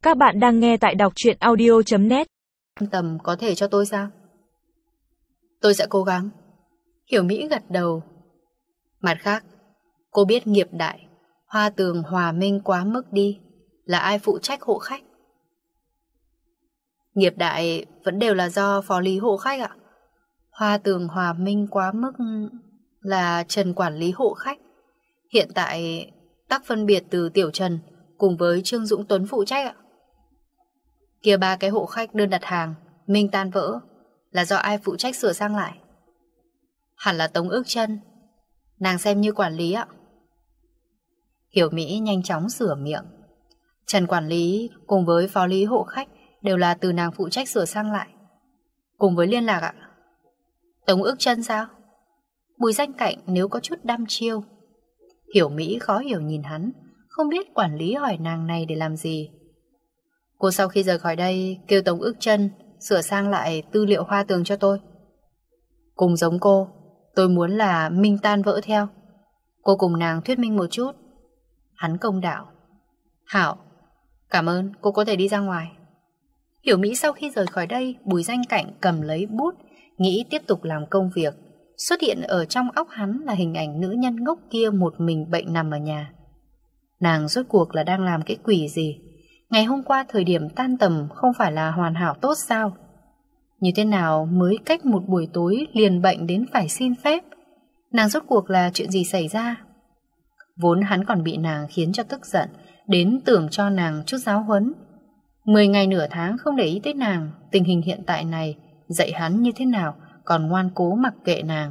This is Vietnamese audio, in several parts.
Các bạn đang nghe tại đọc truyện audio.net. Tầm có thể cho tôi sao? Tôi sẽ cố gắng. Hiểu Mỹ gật đầu. Mặt khác, cô biết nghiệp đại, Hoa Tường hòa minh quá mức đi. Là ai phụ trách hộ khách? Nghiệp đại vẫn đều là do phó lý hộ khách ạ. Hoa Tường hòa minh quá mức là Trần quản lý hộ khách. Hiện tại tắc phân biệt từ Tiểu Trần cùng với Trương Dũng Tuấn phụ trách ạ. Kia 3 cái hộ khách đơn đặt hàng minh tan vỡ là do ai phụ trách sửa sang lại? Hẳn là Tống Ước Chân. Nàng xem như quản lý ạ. Hiểu Mỹ nhanh chóng sửa miệng. Trần quản lý cùng với phó lý hộ khách đều là từ nàng phụ trách sửa sang lại, cùng với liên lạc ạ. Tống Ước Chân sao? Bùi Danh Cạnh nếu có chút đăm chiêu. Hiểu Mỹ khó hiểu nhìn hắn, không biết quản lý hỏi nàng này để làm gì. Cô sau khi rời khỏi đây kêu Tống Ước Chân sửa sang lại tư liệu Hoa Tường cho tôi. Cùng giống cô, tôi muốn là minh tan vỡ theo. Cô cùng nàng thuyết minh một chút. Hắn công đạo. Hảo, cảm ơn, cô có thể đi ra ngoài. Hiểu Mỹ sau khi rời khỏi đây, Bùi Danh Cạnh cầm lấy bút, nghĩ tiếp tục làm công việc. Xuất hiện ở trong óc hắn là hình ảnh nữ nhân ngốc kia một mình bệnh nằm ở nhà. Nàng rốt cuộc là đang làm cái quỷ gì? Ngày hôm qua thời điểm tan tầm không phải là hoàn hảo tốt sao? Như thế nào mới cách một buổi tối liền bệnh đến phải xin phép? Nàng rốt cuộc là chuyện gì xảy ra? Vốn hắn còn bị nàng khiến cho tức giận, đến tưởng cho nàng chút giáo huấn. 10 ngày nửa tháng không để ý tới nàng, tình hình hiện tại này dạy hắn như thế nào còn ngoan cố mặc kệ nàng.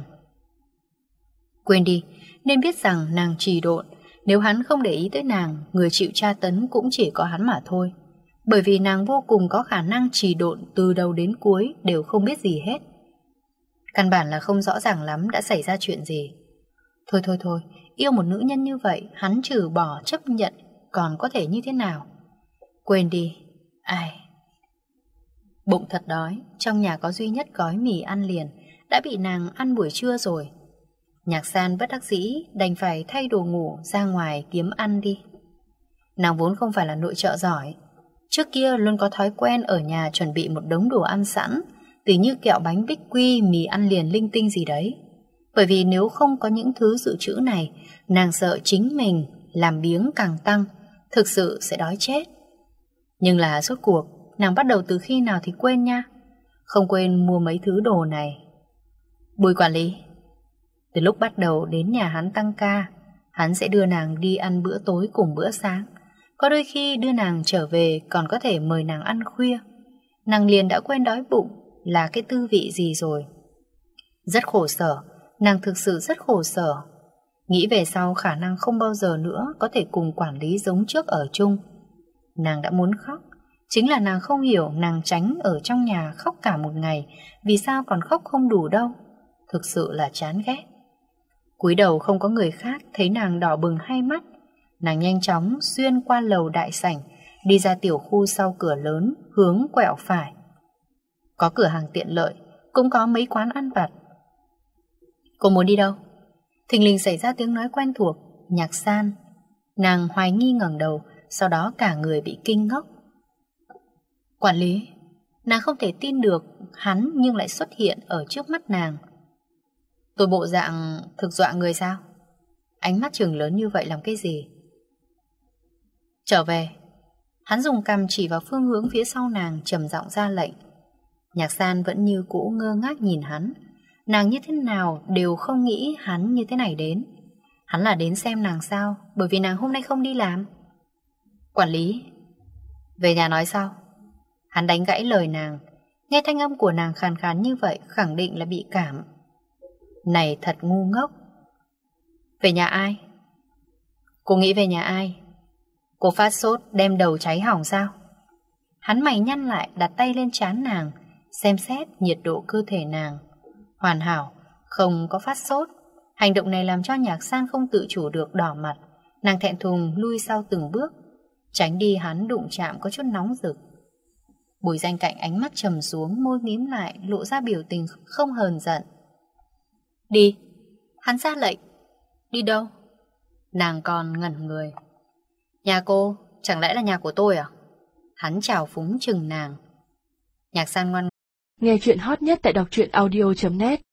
Quên đi, nên biết rằng nàng trì độn. Nếu hắn không để ý tới nàng, người chịu tra tấn cũng chỉ có hắn mà thôi. Bởi vì nàng vô cùng có khả năng trì độn từ đầu đến cuối đều không biết gì hết. Căn bản là không rõ ràng lắm đã xảy ra chuyện gì. Thôi, yêu một nữ nhân như vậy, hắn trừ bỏ chấp nhận, còn có thể như thế nào? Quên đi, ai? Bụng thật đói, trong nhà có duy nhất gói mì ăn liền, đã bị nàng ăn buổi trưa rồi. Nhạc San bất đắc dĩ đành phải thay đồ ngủ ra ngoài kiếm ăn đi. Nàng vốn không phải là nội trợ giỏi, trước kia luôn có thói quen ở nhà chuẩn bị một đống đồ ăn sẵn, tỉ như kẹo bánh bích quy, mì ăn liền linh tinh gì đấy. Bởi vì nếu không có những thứ dự trữ này, nàng sợ chính mình làm biếng càng tăng, thực sự sẽ đói chết. Nhưng là rốt cuộc, nàng bắt đầu từ khi nào thì quên nha. Không quên mua mấy thứ đồ này. Bùi quản lý, từ lúc bắt đầu đến nhà hắn tăng ca, hắn sẽ đưa nàng đi ăn bữa tối cùng bữa sáng. Có đôi khi đưa nàng trở về còn có thể mời nàng ăn khuya. Nàng liền đã quên đói bụng là cái tư vị gì rồi. Rất khổ sở, nàng thực sự rất khổ sở. Nghĩ về sau khả năng không bao giờ nữa có thể cùng quản lý giống trước ở chung. Nàng đã muốn khóc. Chính là nàng không hiểu nàng tránh ở trong nhà khóc cả một ngày, vì sao còn khóc không đủ đâu. Thực sự là chán ghét. Cúi đầu không có người khác thấy nàng đỏ bừng hai mắt. Nàng nhanh chóng xuyên qua lầu đại sảnh, đi ra tiểu khu sau cửa lớn, hướng quẹo phải. Có cửa hàng tiện lợi, cũng có mấy quán ăn vặt. Cô muốn đi đâu? Thình lình xảy ra tiếng nói quen thuộc, Nhạc San. Nàng hoài nghi ngẩng đầu, sau đó cả người bị kinh ngốc. Quản lý, nàng không thể tin được hắn nhưng lại xuất hiện ở trước mắt nàng. Tôi bộ dạng thực dọa người sao? Ánh mắt trừng lớn như vậy làm cái gì? Trở về. Hắn dùng cằm chỉ vào phương hướng phía sau nàng, trầm giọng ra lệnh. Nhạc San vẫn như cũ ngơ ngác nhìn hắn. Nàng như thế nào đều không nghĩ hắn như thế này đến. Hắn là đến xem nàng sao? Bởi vì nàng hôm nay không đi làm. Quản lý, về nhà nói sao? Hắn đánh gãy lời nàng. Nghe thanh âm của nàng khàn khàn như vậy, khẳng định là bị cảm. Này thật ngu ngốc. Về nhà ai? Cô nghĩ về nhà ai? Cô phát sốt đem đầu cháy hỏng sao? Hắn mày nhăn lại, đặt tay lên trán nàng, xem xét nhiệt độ cơ thể nàng. Hoàn hảo, không có phát sốt. Hành động này làm cho Nhạc San không tự chủ được đỏ mặt. Nàng thẹn thùng lui sau từng bước, tránh đi hắn đụng chạm có chút nóng rực. Bùi Danh Cạnh ánh mắt trầm xuống, môi mím lại, lộ ra biểu tình không hờn giận. Đi. Hắn ra lệnh. Đi đâu? Nàng còn ngẩn người. Nhà cô, chẳng lẽ là nhà của tôi à? Hắn trào phúng chừng nàng. Nhạc San ngoan. Nghe chuyện hot nhất tại đọc truyện audio.net